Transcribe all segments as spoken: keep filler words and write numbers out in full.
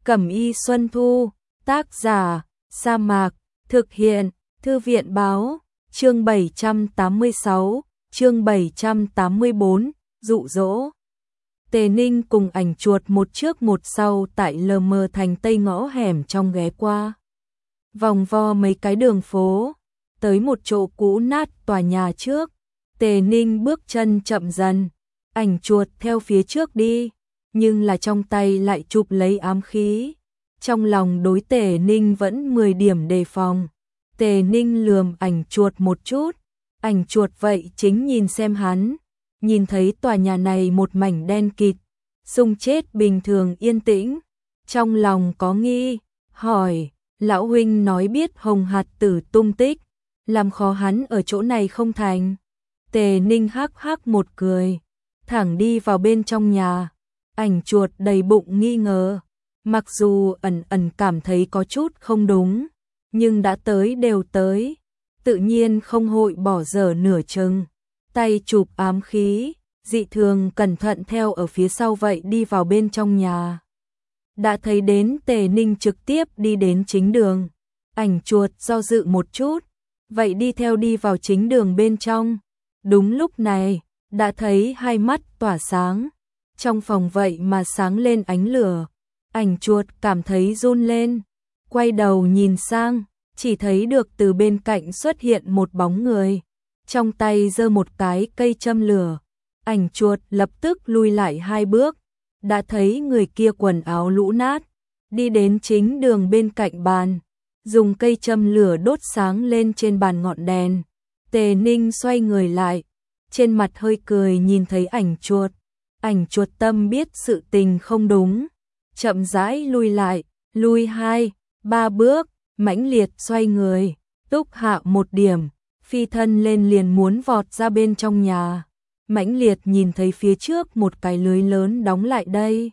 Cẩm y Xuân Thu, tác giả, Sa Mạc, thực hiện, Thư viện báo, chương bảy trăm tám mươi sáu, chương bảy trăm tám mươi bốn, dụ dỗ. Tề Ninh cùng Ảnh Chuột một trước một sau tại lờ mờ thành tây ngõ hẻm trong ghé qua. Vòng vo mấy cái đường phố, tới một chỗ cũ nát tòa nhà trước. Tề Ninh bước chân chậm dần, Ảnh Chuột theo phía trước đi, nhưng là trong tay lại chụp lấy ám khí. Trong lòng đối Tề Ninh vẫn mười điểm đề phòng. Tề Ninh lườm Ảnh Chuột một chút, Ảnh Chuột vậy chính nhìn xem hắn, nhìn thấy tòa nhà này một mảnh đen kịt, xung chết bình thường yên tĩnh, trong lòng có nghi, hỏi, lão huynh nói biết Hồng Hạt Tử tung tích, làm khó hắn ở chỗ này không thành. Tề Ninh hắc hắc một cười, thẳng đi vào bên trong nhà. Ảnh Chuột đầy bụng nghi ngờ, mặc dù ẩn ẩn cảm thấy có chút không đúng, nhưng đã tới đều tới, tự nhiên không hội bỏ dở nửa chừng. Tay chụp ám khí, dị thường cẩn thận theo ở phía sau vậy đi vào bên trong nhà. Đã thấy đến Tề Ninh trực tiếp đi đến chính đường, Ảnh Chuột do dự một chút, vậy đi theo đi vào chính đường bên trong. Đúng lúc này, đã thấy hai mắt tỏa sáng, trong phòng vậy mà sáng lên ánh lửa. Ảnh Chuột cảm thấy run lên, quay đầu nhìn sang, chỉ thấy được từ bên cạnh xuất hiện một bóng người, trong tay giơ một cái cây châm lửa. Ảnh Chuột lập tức lui lại hai bước, đã thấy người kia quần áo lũ nát, đi đến chính đường bên cạnh bàn, dùng cây châm lửa đốt sáng lên trên bàn ngọn đèn. Tề Ninh xoay người lại, trên mặt hơi cười nhìn thấy Ảnh Chuột. Ảnh Chuột tâm biết sự tình không đúng, chậm rãi lui lại, lui hai, ba bước, mãnh liệt xoay người, túc hạ một điểm, phi thân lên liền muốn vọt ra bên trong nhà. Mãnh liệt nhìn thấy phía trước một cái lưới lớn đóng lại đây.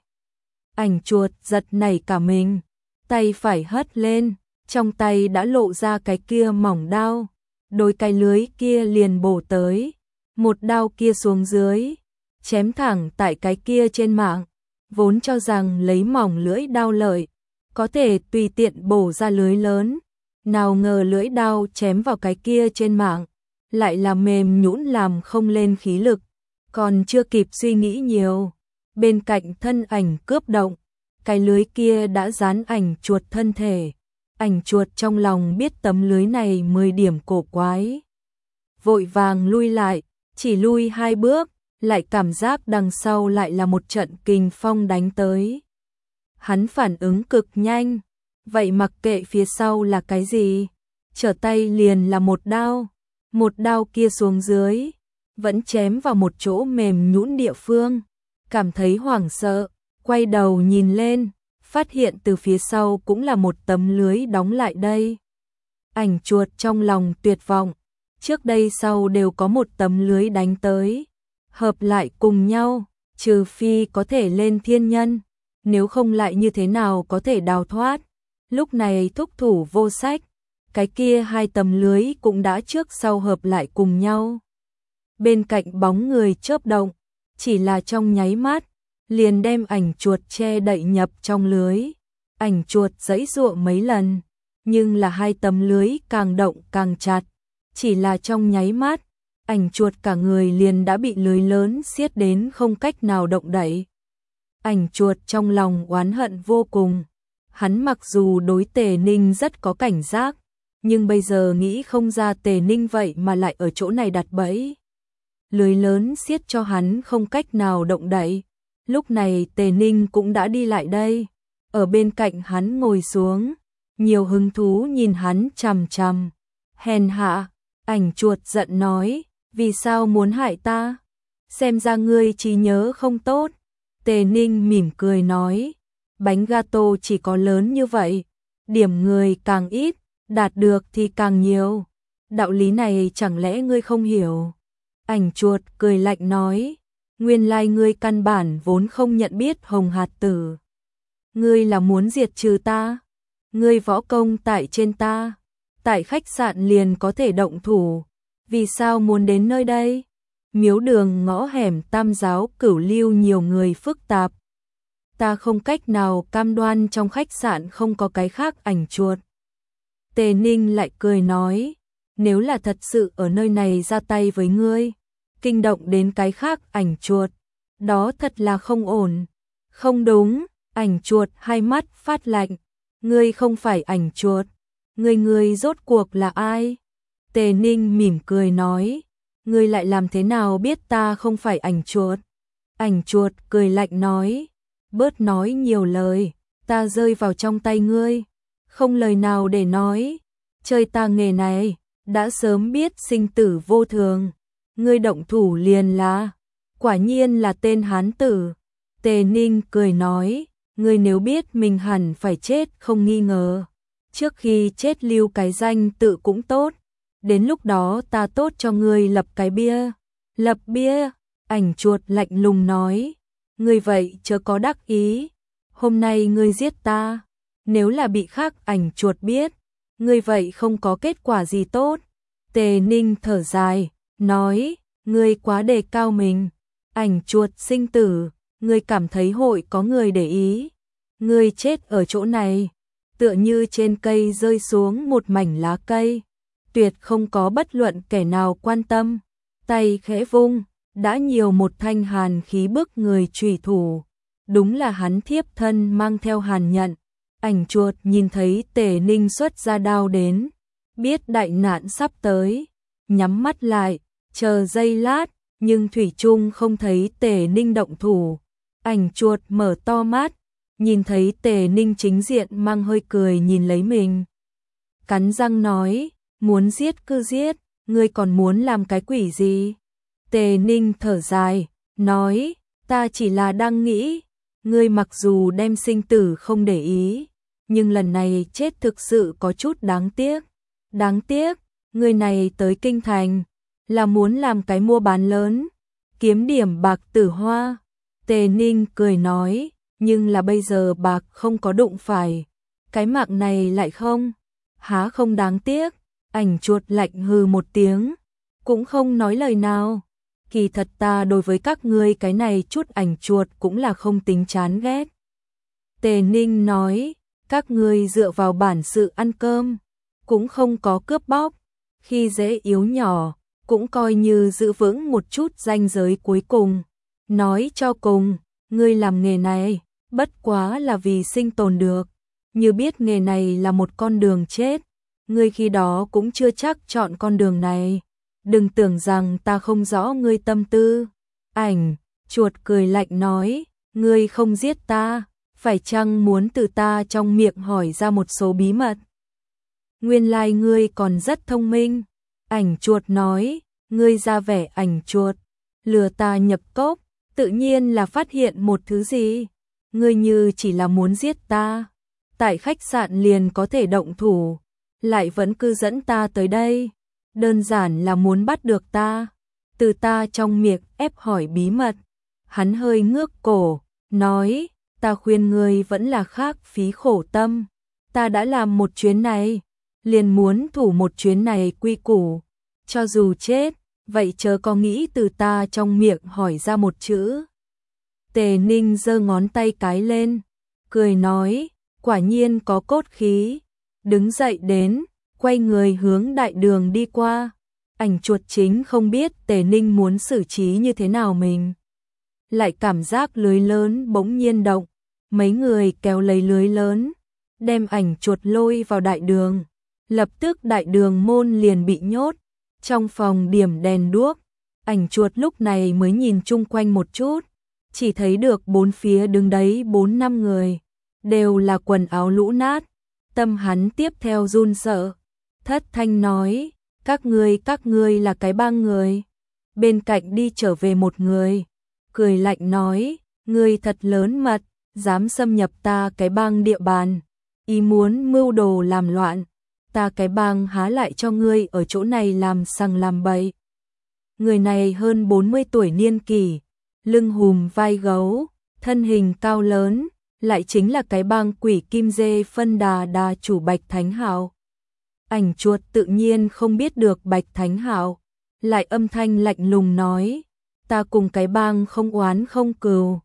Ảnh Chuột giật nảy cả mình, tay phải hất lên, trong tay đã lộ ra cái kia mỏng đao, đôi cái lưới kia liền bổ tới, một đao kia xuống dưới, chém thẳng tại cái kia trên mạng. Vốn cho rằng lấy mỏng lưỡi đao lợi, có thể tùy tiện bổ ra lưới lớn, nào ngờ lưỡi đao chém vào cái kia trên mạng, lại là mềm nhũn làm không lên khí lực. Còn chưa kịp suy nghĩ nhiều, bên cạnh thân ảnh cướp động, cái lưới kia đã dán Ảnh Chuột thân thể. Ảnh Chuột trong lòng biết tấm lưới này mười điểm cổ quái, vội vàng lui lại, chỉ lui hai bước, lại cảm giác đằng sau lại là một trận kình phong đánh tới. Hắn phản ứng cực nhanh, vậy mặc kệ phía sau là cái gì, trở tay liền là một đao, một đao kia xuống dưới, vẫn chém vào một chỗ mềm nhũn địa phương. Cảm thấy hoảng sợ, quay đầu nhìn lên, phát hiện từ phía sau cũng là một tấm lưới đóng lại đây. Ảnh Chuột trong lòng tuyệt vọng, trước đây sau đều có một tấm lưới đánh tới, hợp lại cùng nhau, trừ phi có thể lên thiên nhân, nếu không lại như thế nào có thể đào thoát. Lúc này thúc thủ vô sách, cái kia hai tấm lưới cũng đã trước sau hợp lại cùng nhau. Bên cạnh bóng người chớp động, chỉ là trong nháy mắt, liền đem Ảnh Chuột che đậy nhập trong lưới. Ảnh Chuột giãy giụa mấy lần, nhưng là hai tấm lưới càng động càng chặt, chỉ là trong nháy mắt, Ảnh Chuột cả người liền đã bị lưới lớn siết đến không cách nào động đậy. Ảnh Chuột trong lòng oán hận vô cùng, hắn mặc dù đối Tề Ninh rất có cảnh giác, nhưng bây giờ nghĩ không ra Tề Ninh vậy mà lại ở chỗ này đặt bẫy. Lưới lớn siết cho hắn không cách nào động đậy. Lúc này Tề Ninh cũng đã đi lại đây, ở bên cạnh hắn ngồi xuống, nhiều hứng thú nhìn hắn chằm chằm. Hèn hạ, Ảnh Chuột giận nói, vì sao muốn hại ta? Xem ra ngươi trí nhớ không tốt. Tề Ninh mỉm cười nói, bánh gato chỉ có lớn như vậy, điểm người càng ít, đạt được thì càng nhiều. Đạo lý này chẳng lẽ ngươi không hiểu? Ảnh Chuột cười lạnh nói, nguyên lai ngươi căn bản vốn không nhận biết Hồng Hạt Tử. Ngươi là muốn diệt trừ ta? Ngươi võ công tại trên ta, tại khách sạn liền có thể động thủ, vì sao muốn đến nơi đây? Miếu đường ngõ hẻm tam giáo cửu lưu nhiều người phức tạp. ta không cách nào cam đoan trong khách sạn không có cái khác ảnh chuột. Tề Ninh lại cười nói, nếu là thật sự ở nơi này ra tay với ngươi, kinh động đến cái khác ảnh chuột, đó thật là không ổn. Không đúng, ảnh chuột hai mắt phát lạnh, ngươi không phải ảnh chuột, ngươi ngươi rốt cuộc là ai? Tề Ninh mỉm cười nói, ngươi lại làm thế nào biết ta không phải ảnh chuột? Ảnh chuột cười lạnh nói, bớt nói nhiều lời, ta rơi vào trong tay ngươi, không lời nào để nói, chơi ta nghề này, đã sớm biết sinh tử vô thường, ngươi động thủ liền là, quả nhiên là tên hán tử. Tề Ninh cười nói, ngươi nếu biết mình hẳn phải chết không nghi ngờ, trước khi chết lưu cái danh tự cũng tốt, đến lúc đó ta tốt cho ngươi lập cái bia. Lập bia? Ảnh chuột lạnh lùng nói, ngươi vậy chớ có đắc ý, hôm nay ngươi giết ta, nếu là bị khác ảnh chuột biết, ngươi vậy không có kết quả gì tốt. Tề Ninh thở dài, nói, ngươi quá đề cao mình, ảnh chuột sinh tử, ngươi cảm thấy hội có người để ý, ngươi chết ở chỗ này, tựa như trên cây rơi xuống một mảnh lá cây, tuyệt không có bất luận kẻ nào quan tâm. Tay khẽ vung, đã nhiều một thanh hàn khí bức người chủy thủ, đúng là hắn thiếp thân mang theo hàn nhận. Ảnh chuột nhìn thấy Tề Ninh xuất ra đao đến, biết đại nạn sắp tới, nhắm mắt lại, chờ giây lát, nhưng thủy chung không thấy Tề Ninh động thủ. Ảnh chuột mở to mắt, nhìn thấy Tề Ninh chính diện mang hơi cười nhìn lấy mình. Cắn răng nói, muốn giết cứ giết, ngươi còn muốn làm cái quỷ gì? Tề Ninh thở dài, nói, ta chỉ là đang nghĩ, ngươi mặc dù đem sinh tử không để ý, nhưng lần này chết thực sự có chút đáng tiếc. Đáng tiếc, người này tới kinh thành, là muốn làm cái mua bán lớn, kiếm điểm bạc tử hoa. Tề Ninh cười nói, nhưng là bây giờ bạc không có đụng phải, cái mạng này lại không, há không đáng tiếc. Ảnh chuột lạnh hừ một tiếng, cũng không nói lời nào. Kỳ thật ta đối với các ngươi cái này chút ảnh chuột cũng là không tính chán ghét. Tề Ninh nói, các ngươi dựa vào bản sự ăn cơm, cũng không có cướp bóc, khi dễ yếu nhỏ, cũng coi như giữ vững một chút ranh giới cuối cùng. Nói cho cùng, ngươi làm nghề này, bất quá là vì sinh tồn được, như biết nghề này là một con đường chết, ngươi khi đó cũng chưa chắc chọn con đường này. Đừng tưởng rằng ta không rõ ngươi tâm tư. Ảnh chuột cười lạnh nói, ngươi không giết ta, phải chăng muốn từ ta trong miệng hỏi ra một số bí mật? Nguyên lai ngươi còn rất thông minh. Ảnh chuột nói, ngươi ra vẻ ảnh chuột, lừa ta nhập cốc, tự nhiên là phát hiện một thứ gì. Ngươi như chỉ là muốn giết ta, tại khách sạn liền có thể động thủ, lại vẫn cứ dẫn ta tới đây, đơn giản là muốn bắt được ta, từ ta trong miệng ép hỏi bí mật. Hắn hơi ngước cổ, nói, ta khuyên ngươi vẫn là khác phí khổ tâm, ta đã làm một chuyến này, liền muốn thủ một chuyến này quy củ, cho dù chết, vậy chớ có nghĩ từ ta trong miệng hỏi ra một chữ. Tề Ninh giơ ngón tay cái lên, cười nói, quả nhiên có cốt khí, đứng dậy đến, quay người hướng đại đường đi qua. Ảnh chuột chính không biết Tề Ninh muốn xử trí như thế nào mình. Lại cảm giác lưới lớn bỗng nhiên động, mấy người kéo lấy lưới lớn, đem ảnh chuột lôi vào đại đường. Lập tức đại đường môn liền bị nhốt, trong phòng điểm đèn đuốc. Ảnh chuột lúc này mới nhìn chung quanh một chút, chỉ thấy được bốn phía đứng đấy bốn năm người, đều là quần áo lũ nát. Tâm hắn tiếp theo run sợ, thất thanh nói, các ngươi các ngươi là cái bang người. Bên cạnh đi trở về một người, cười lạnh nói, ngươi thật lớn mật, dám xâm nhập ta cái bang địa bàn, ý muốn mưu đồ làm loạn, ta cái bang há lại cho ngươi ở chỗ này làm sằng làm bậy. Người này hơn bốn mươi tuổi niên kỷ, lưng hùm vai gấu, thân hình cao lớn, lại chính là cái bang quỷ kim dê phân đà đà chủ Bạch Thánh Hạo. Ảnh chuột tự nhiên không biết được Bạch Thánh Hạo, lại âm thanh lạnh lùng nói, ta cùng cái bang không oán không cừu,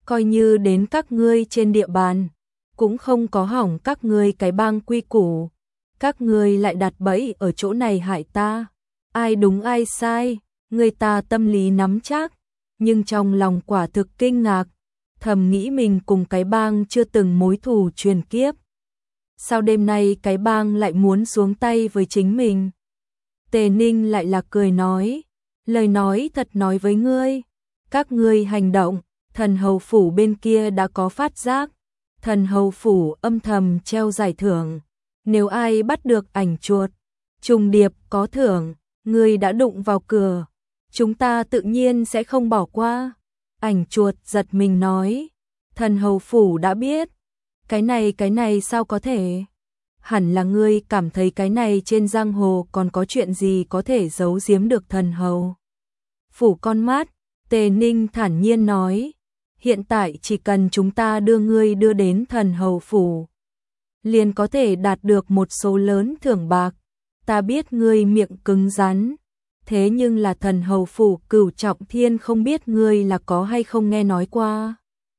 coi như đến các ngươi trên địa bàn, cũng không có hỏng các ngươi cái bang quy củ. Các ngươi lại đặt bẫy ở chỗ này hại ta. Ai đúng ai sai, người ta tâm lý nắm chắc, nhưng trong lòng quả thực kinh ngạc, thầm nghĩ mình cùng cái bang chưa từng mối thù truyền kiếp. Sao đêm nay cái bang lại muốn xuống tay với chính mình? Tề Ninh lại là cười nói, lời nói thật nói với ngươi, các ngươi hành động, thần hầu phủ bên kia đã có phát giác, thần hầu phủ âm thầm treo giải thưởng, nếu ai bắt được ảnh chuột, trùng điệp có thưởng, ngươi đã đụng vào cửa, chúng ta tự nhiên sẽ không bỏ qua. Ảnh chuột giật mình nói, thần hầu phủ đã biết, cái này cái này sao có thể? Hẳn là ngươi cảm thấy cái này trên giang hồ còn có chuyện gì có thể giấu giếm được thần hầu. Phủ con mắt, Tề Ninh thản nhiên nói, hiện tại chỉ cần chúng ta đưa ngươi đưa đến thần hầu phủ, liền có thể đạt được một số lớn thưởng bạc. Ta biết ngươi miệng cứng rắn, thế nhưng là thần hầu phủ Cửu Trọng Thiên không biết ngươi là có hay không nghe nói qua.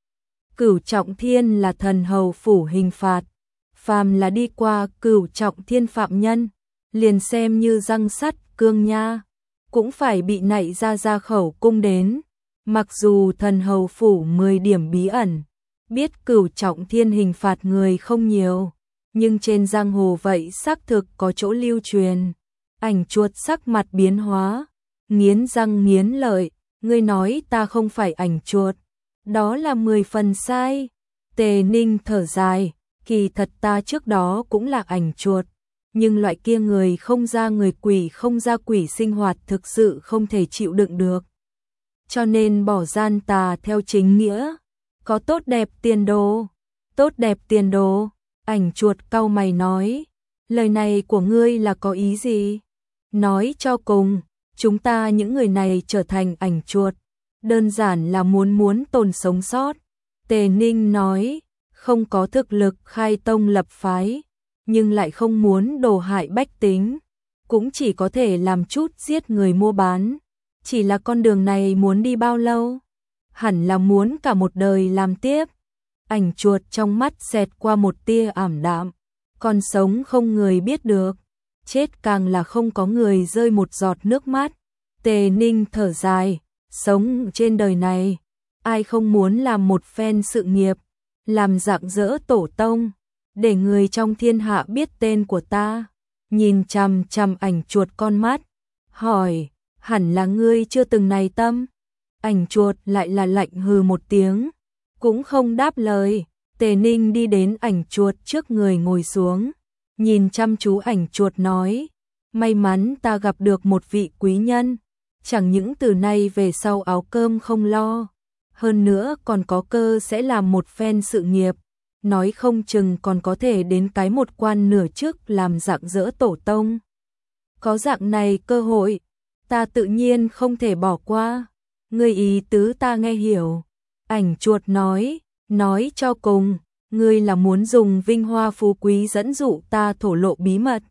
Cửu Trọng Thiên là thần hầu phủ hình phạt, phàm là đi qua Cửu Trọng Thiên phạm nhân, liền xem như răng sắt cương nha, cũng phải bị nạy ra ra khẩu cung đến. Mặc dù thần hầu phủ mười điểm bí ẩn, biết Cửu Trọng Thiên hình phạt người không nhiều, nhưng trên giang hồ vậy xác thực có chỗ lưu truyền. Ảnh chuột sắc mặt biến hóa, nghiến răng nghiến lợi, ngươi nói ta không phải ảnh chuột, đó là mười phần sai. Tề Ninh thở dài, kỳ thật ta trước đó cũng là ảnh chuột, nhưng loại kia người không ra người quỷ không ra quỷ sinh hoạt thực sự không thể chịu đựng được. Cho nên bỏ gian tà theo chính nghĩa, có tốt đẹp tiền đồ. Tốt đẹp tiền đồ, ảnh chuột cau mày nói, lời này của ngươi là có ý gì? Nói cho cùng, chúng ta những người này trở thành ảnh chuột, đơn giản là muốn muốn tồn sống sót. Tề Ninh nói, không có thực lực khai tông lập phái, nhưng lại không muốn đổ hại bách tính, cũng chỉ có thể làm chút giết người mua bán. Chỉ là con đường này muốn đi bao lâu? Hẳn là muốn cả một đời làm tiếp. Ảnh chuột trong mắt xẹt qua một tia ảm đạm, còn sống không người biết được, chết càng là không có người rơi một giọt nước mắt. Tề Ninh thở dài, sống trên đời này, ai không muốn làm một phen sự nghiệp, làm rạng rỡ tổ tông, để người trong thiên hạ biết tên của ta. Nhìn chằm chằm ảnh chuột con mắt, hỏi, hẳn là ngươi chưa từng này tâm. Ảnh chuột lại là lạnh hừ một tiếng, cũng không đáp lời. Tề Ninh đi đến ảnh chuột trước người ngồi xuống, nhìn chăm chú ảnh chuột nói, may mắn ta gặp được một vị quý nhân, chẳng những từ nay về sau áo cơm không lo, hơn nữa còn có cơ sẽ làm một phen sự nghiệp, nói không chừng còn có thể đến cái một quan nửa chức làm rạng rỡ tổ tông. Có dạng này cơ hội, ta tự nhiên không thể bỏ qua. Ngươi ý tứ ta nghe hiểu. Ảnh chuột nói, nói cho cùng, ngươi là muốn dùng vinh hoa phú quý dẫn dụ ta thổ lộ bí mật.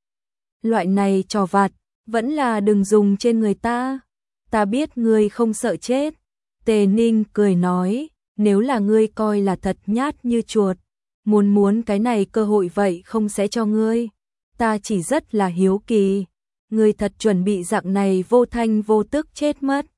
Loại này trò vặt, vẫn là đừng dùng trên người ta. Ta biết ngươi không sợ chết. Tề Ninh cười nói, nếu là ngươi coi là thật nhát như chuột, muốn muốn cái này cơ hội vậy không sẽ cho ngươi. Ta chỉ rất là hiếu kỳ, ngươi thật chuẩn bị dạng này vô thanh vô tức chết mất.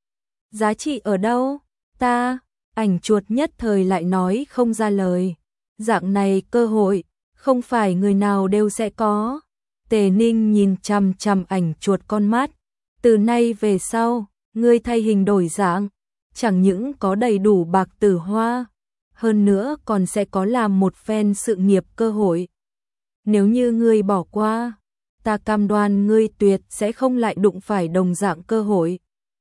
Giá trị ở đâu? Ta, ảnh chuột nhất thời lại nói không ra lời. Dạng này cơ hội, không phải người nào đều sẽ có. Tề Ninh nhìn chằm chằm ảnh chuột con mắt. Từ nay về sau, ngươi thay hình đổi dạng, chẳng những có đầy đủ bạc tử hoa, hơn nữa còn sẽ có làm một phen sự nghiệp cơ hội. Nếu như ngươi bỏ qua, ta cam đoan ngươi tuyệt sẽ không lại đụng phải đồng dạng cơ hội.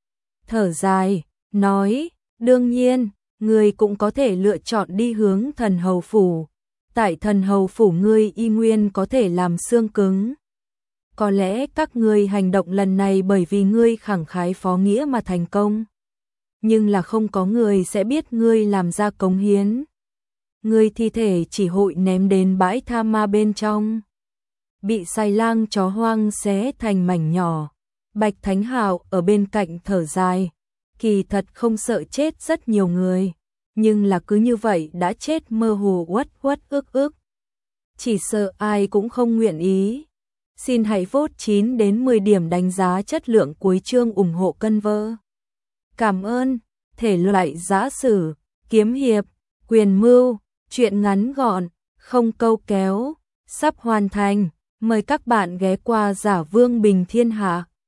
Thở dài, nói, đương nhiên, ngươi cũng có thể lựa chọn đi hướng thần hầu phủ. Tại thần hầu phủ ngươi y nguyên có thể làm xương cứng. Có lẽ các ngươi hành động lần này bởi vì ngươi khẳng khái phó nghĩa mà thành công. Nhưng là không có người sẽ biết ngươi làm ra cống hiến. Ngươi thi thể chỉ hội ném đến bãi tha ma bên trong, bị sai lang chó hoang xé thành mảnh nhỏ. Bạch Thánh Hạo ở bên cạnh thở dài, kỳ thật không sợ chết rất nhiều người, nhưng là cứ như vậy đã chết mơ hồ uất uất ức ức. Chỉ sợ ai cũng không nguyện ý. Xin hãy vote chín đến mười điểm đánh giá chất lượng cuối chương ủng hộ cân vơ. Cảm ơn. Thể loại giã sử, kiếm hiệp, quyền mưu, truyện ngắn gọn, không câu kéo, sắp hoàn thành. Mời các bạn ghé qua Giả Vương Bình Thiên Hạ.